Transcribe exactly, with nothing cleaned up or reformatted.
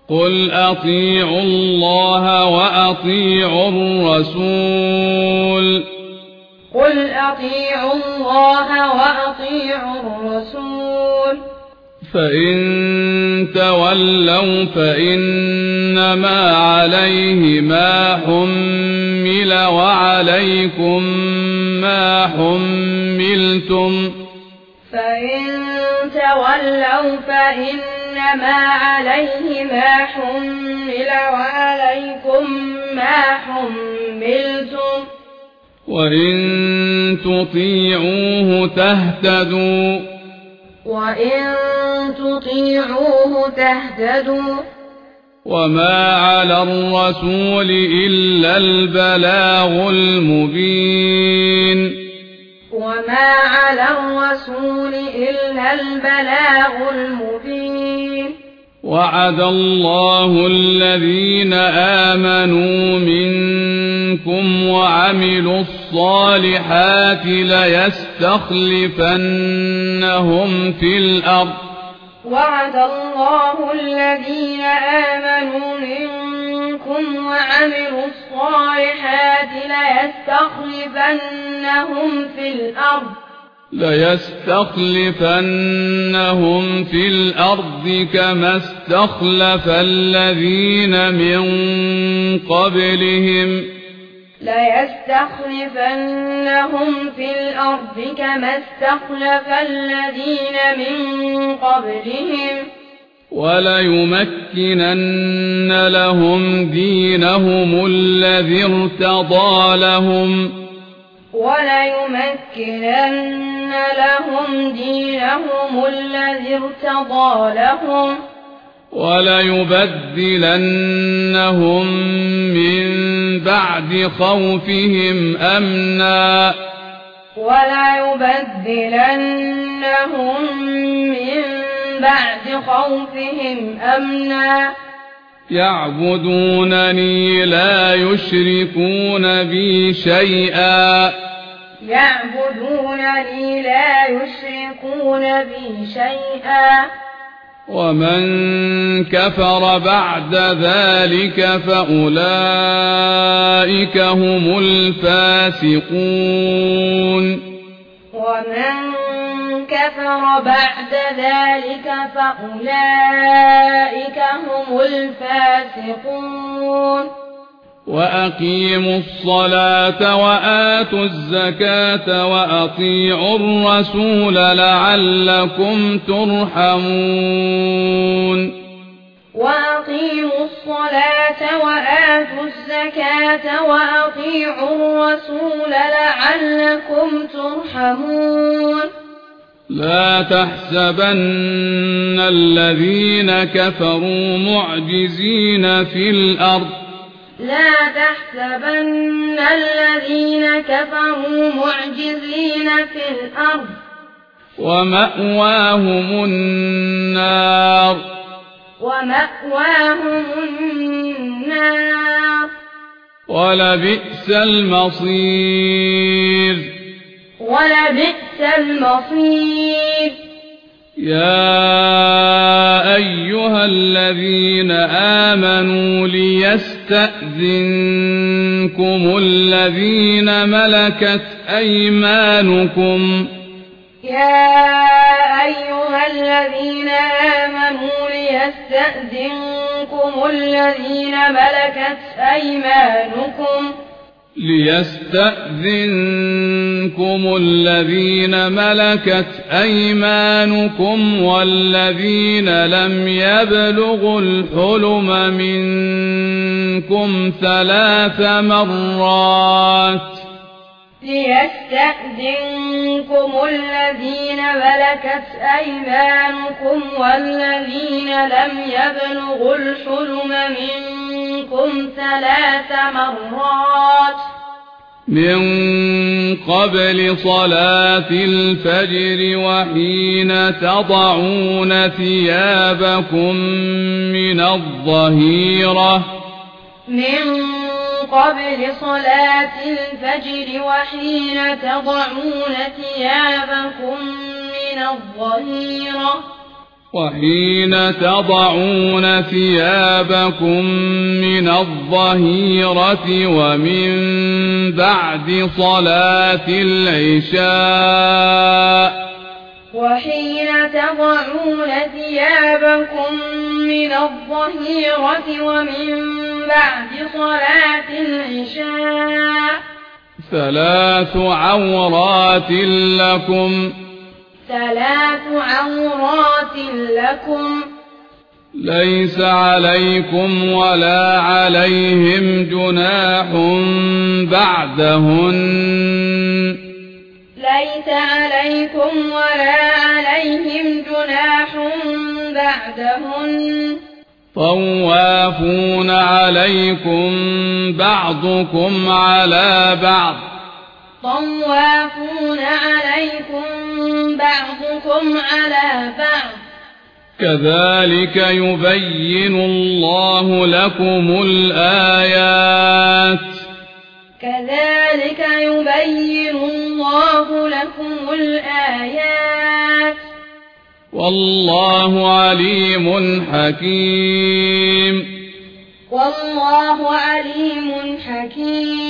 قل أطيعوا الله وأطيعوا الرسول قل أطيعوا الله وأطيعوا الرسول فإن تولوا فإنما عليه ما حمل وعليكم ما حملتم فإن تولوا فإنما عليه ما حمل وعليكم ما حملتم وإن تطيعوه تهتدوا وإن تطيعوه تهتدوا وما على الرسول إلا البلاغ المبين وما على الرسول إلا البلاغ المبين وعد الله الذين آمنوا منكم وعملوا الصالحات ليستخلفنهم في الأرض وعد الله الذين آمنوا منكم وعملوا الصالحات ليستخلفنهم في الأرض ليستخلفنهم في الأرض كما استخلف الذين من قبلهم ليستخلفنهم في الأرض كما استخلف الذين من قبلهم وليمكنن لهم دينهم الذي ارتضى لهم وليمكنن لهم دينهم الذي ارتضى لهم وليبدلنهم من بعد خوفهم أمنا وليبدلنهم من بعد خوفهم أمنا يعبدونني لا يشركون بي شيئا يعبدونني لا يشركون بي شيئا ومن كفر بعد ذلك فأولئك هم الفاسقون ومن كفر بعد ذلك فأولئك هم الفاسقون وأقيموا الصلاة وآتوا الزكاة وأطيعوا الرسول لعلكم ترحمون وأقيموا الصلاة وآتوا الزكاة وأطيعوا الرسول لعلكم ترحمون لا تحسبن الذين كفروا معجزين في الأرض لا تحسبن الذين كفروا معجزين في الأرض ومأواهم النار ومأواهم النار ولبئس المصير ولبئس المصير يا أيها الذين آمنوا ليستأذنكم الذين ملكت أيمانكم يا أيها الذين آمنوا ليستأذنكم الذين ملكت أيمانكم ليستأذنكم الذين ملكت أيمانكم والذين لم يبلغوا الحلم منكم ثلاث مرات ليستأذنكم الذين ملكت أيمانكم والذين لم يبلغوا الحلم منكم ثلاث مرات من قبل صلاة الفجر وحين تضعون ثيابكم من الظهيرة من قبل صلاة الفجر وحين تضعون ثيابكم من الظهيرة وحين تضعون ثيابكم من الظهيرة ومن بعد صلاة العشاء وحين تضعون ثيابكم من الظهيرة ومن بعد صلاة العشاء ثلاث عورات لكم ثلاث عورات لكم ليس عليكم ولا عليهم جناح بعدهن ليس عليكم ولا عليهم جناح بعدهن طوافون عليكم بعضكم على بعض طوافون عليكم بعضكم على بعض كذلك يبين الله لكم الآيات كذلك يبين الله لكم الآيات والله عليم حكيم والله عليم حكيم